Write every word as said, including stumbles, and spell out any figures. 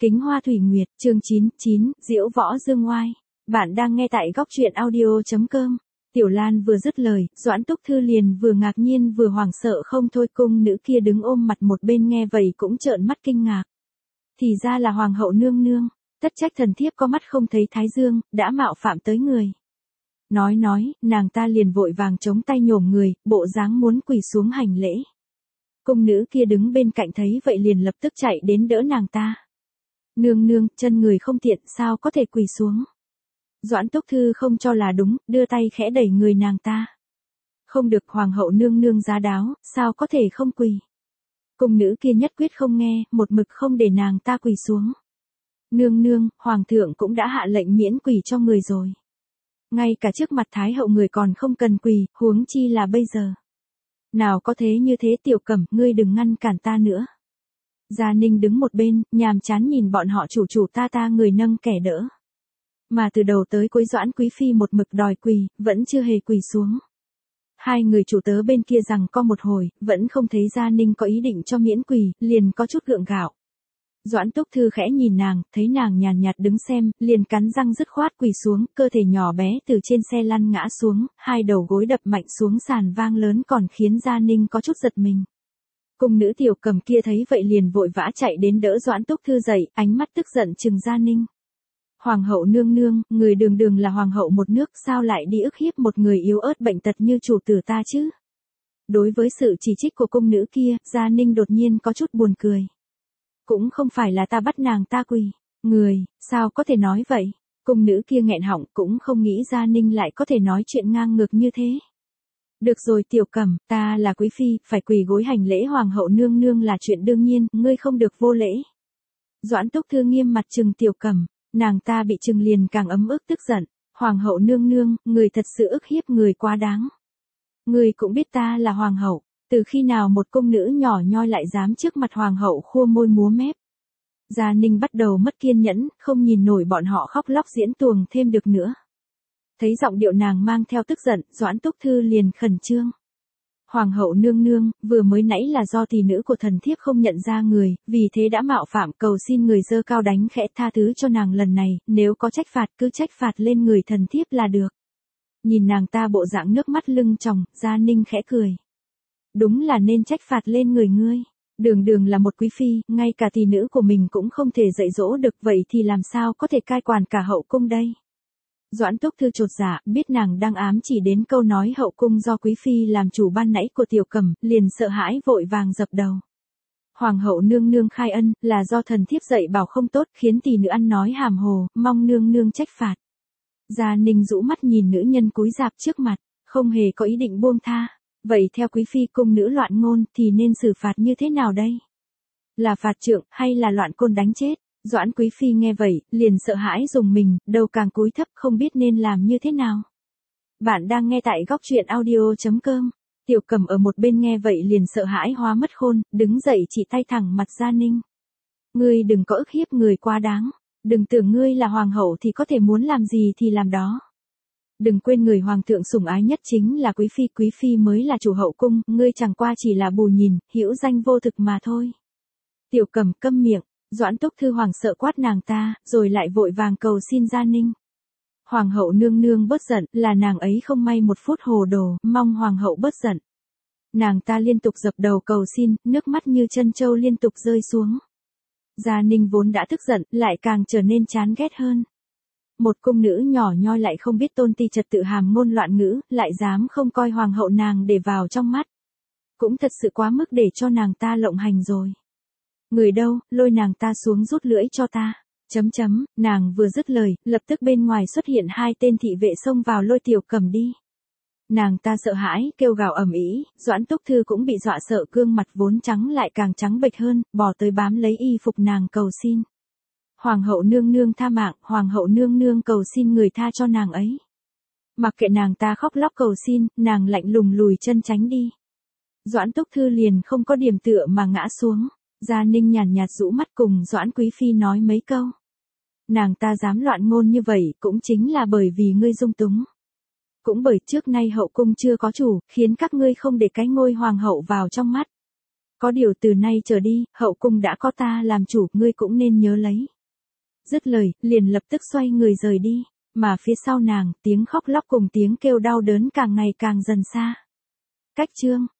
Kính Hoa Thủy Nguyệt, chương chín, chín, Diễu Võ Dương Oai. Bạn đang nghe tại góc truyện audio chấm com. Tiểu Lan vừa dứt lời, Doãn Túc Thư liền vừa ngạc nhiên vừa hoảng sợ không thôi, cung nữ kia đứng ôm mặt một bên nghe vậy cũng trợn mắt kinh ngạc. Thì ra là hoàng hậu nương nương, tất trách thần thiếp có mắt không thấy thái dương, đã mạo phạm tới người. Nói nói, nàng ta liền vội vàng chống tay nhổm người, bộ dáng muốn quỳ xuống hành lễ. Cung nữ kia đứng bên cạnh thấy vậy liền lập tức chạy đến đỡ nàng ta. Nương nương, chân người không tiện, sao có thể quỳ xuống. Doãn Túc Thư không cho là đúng, đưa tay khẽ đẩy người nàng ta. Không được, hoàng hậu nương nương giá đáo, sao có thể không quỳ. Cung nữ kia nhất quyết không nghe, một mực không để nàng ta quỳ xuống. Nương nương, hoàng thượng cũng đã hạ lệnh miễn quỳ cho người rồi. Ngay cả trước mặt thái hậu người còn không cần quỳ, huống chi là bây giờ. Nào có thế như thế, Tiểu Cẩm, ngươi đừng ngăn cản ta nữa. Gia Ninh đứng một bên, nhàm chán nhìn bọn họ chủ chủ ta ta người nâng kẻ đỡ. Mà từ đầu tới cuối Doãn Quý Phi một mực đòi quỳ, vẫn chưa hề quỳ xuống. Hai người chủ tớ bên kia rằng co một hồi, vẫn không thấy Gia Ninh có ý định cho miễn quỳ, liền có chút gượng gạo. Doãn Túc Thư khẽ nhìn nàng, thấy nàng nhàn nhạt đứng xem, liền cắn răng dứt khoát quỳ xuống, cơ thể nhỏ bé từ trên xe lăn ngã xuống, hai đầu gối đập mạnh xuống sàn vang lớn còn khiến Gia Ninh có chút giật mình. Cung nữ Tiểu Cẩm kia thấy vậy liền vội vã chạy đến đỡ Doãn Túc Thư dậy, ánh mắt tức giận trừng Gia Ninh. Hoàng hậu nương nương, người đường đường là hoàng hậu một nước, sao lại đi ức hiếp một người yếu ớt bệnh tật như chủ tử ta chứ? Đối với sự chỉ trích của cung nữ kia, Gia Ninh đột nhiên có chút buồn cười. Cũng không phải là ta bắt nàng ta quỳ. Người, sao có thể nói vậy? Cung nữ kia nghẹn họng, cũng không nghĩ Gia Ninh lại có thể nói chuyện ngang ngược như thế. Được rồi Tiểu Cẩm, ta là quý phi, phải quỳ gối hành lễ hoàng hậu nương nương là chuyện đương nhiên, ngươi không được vô lễ. Doãn Túc Thư nghiêm mặt trừng Tiểu Cẩm, nàng ta bị trừng liền càng ấm ức tức giận. Hoàng hậu nương nương, người thật sự ức hiếp người quá đáng. Người cũng biết ta là hoàng hậu, từ khi nào một cung nữ nhỏ nhoi lại dám trước mặt hoàng hậu khua môi múa mép. Gia Ninh bắt đầu mất kiên nhẫn, không nhìn nổi bọn họ khóc lóc diễn tuồng thêm được nữa. Thấy giọng điệu nàng mang theo tức giận, Doãn Túc Thư liền khẩn trương. Hoàng hậu nương nương, vừa mới nãy là do tỷ nữ của thần thiếp không nhận ra người, vì thế đã mạo phạm, cầu xin người giơ cao đánh khẽ tha thứ cho nàng lần này, nếu có trách phạt cứ trách phạt lên người thần thiếp là được. Nhìn nàng ta bộ dạng nước mắt lưng tròng, Gia Ninh khẽ cười. Đúng là nên trách phạt lên người ngươi. Đường đường là một quý phi, ngay cả tỷ nữ của mình cũng không thể dạy dỗ được, vậy thì làm sao có thể cai quản cả hậu cung đây? Doãn Túc Thư chột dạ, biết nàng đang ám chỉ đến câu nói hậu cung do quý phi làm chủ ban nãy của Tiểu Cẩm, liền sợ hãi vội vàng dập đầu. Hoàng hậu nương nương khai ân, là do thần thiếp dạy bảo không tốt, khiến tỷ nữ ăn nói hàm hồ, mong nương nương trách phạt. Gia Ninh rũ mắt nhìn nữ nhân cúi rạp trước mặt, không hề có ý định buông tha. Vậy theo quý phi, cung nữ loạn ngôn thì nên xử phạt như thế nào đây? Là phạt trượng hay là loạn côn đánh chết? Doãn Quý Phi nghe vậy, liền sợ hãi rùng mình, đầu càng cúi thấp không biết nên làm như thế nào. Bạn đang nghe tại góc truyện audio chấm com. Tiểu Cẩm ở một bên nghe vậy liền sợ hãi hóa mất khôn, đứng dậy chỉ tay thẳng mặt Gia Ninh. Ngươi đừng có ức hiếp người quá đáng, đừng tưởng ngươi là hoàng hậu thì có thể muốn làm gì thì làm đó. Đừng quên người hoàng thượng sủng ái nhất chính là quý phi, quý phi mới là chủ hậu cung, ngươi chẳng qua chỉ là bù nhìn, hữu danh vô thực mà thôi. Tiểu Cẩm câm miệng. Doãn Túc Thư hoàng sợ quát nàng ta, rồi lại vội vàng cầu xin Gia Ninh. Hoàng hậu nương nương bớt giận, là nàng ấy không may một phút hồ đồ, mong hoàng hậu bớt giận. Nàng ta liên tục dập đầu cầu xin, nước mắt như chân trâu liên tục rơi xuống. Gia Ninh vốn đã tức giận, lại càng trở nên chán ghét hơn. Một cung nữ nhỏ nhoi lại không biết tôn ti trật tự hàm ngôn loạn ngữ, lại dám không coi hoàng hậu nàng để vào trong mắt. Cũng thật sự quá mức để cho nàng ta lộng hành rồi. Người đâu, lôi nàng ta xuống rút lưỡi cho ta. Chấm chấm, nàng vừa dứt lời, lập tức bên ngoài xuất hiện hai tên thị vệ xông vào lôi Tiểu Cẩm đi. Nàng ta sợ hãi, kêu gào ầm ĩ, Doãn Túc Thư cũng bị dọa sợ, gương mặt vốn trắng lại càng trắng bệch hơn, bỏ tới bám lấy y phục nàng cầu xin. Hoàng hậu nương nương tha mạng, hoàng hậu nương nương cầu xin người tha cho nàng ấy. Mặc kệ nàng ta khóc lóc cầu xin, nàng lạnh lùng lùi chân tránh đi. Doãn Túc Thư liền không có điểm tựa mà ngã xuống. Gia Ninh nhàn nhạt rũ mắt cùng Doãn Quý Phi nói mấy câu. Nàng ta dám loạn ngôn như vậy cũng chính là bởi vì ngươi dung túng. Cũng bởi trước nay hậu cung chưa có chủ, khiến các ngươi không để cái ngôi hoàng hậu vào trong mắt. Có điều từ nay trở đi, hậu cung đã có ta làm chủ, ngươi cũng nên nhớ lấy. Dứt lời, liền lập tức xoay người rời đi, mà phía sau nàng, tiếng khóc lóc cùng tiếng kêu đau đớn càng ngày càng dần xa. Cách chương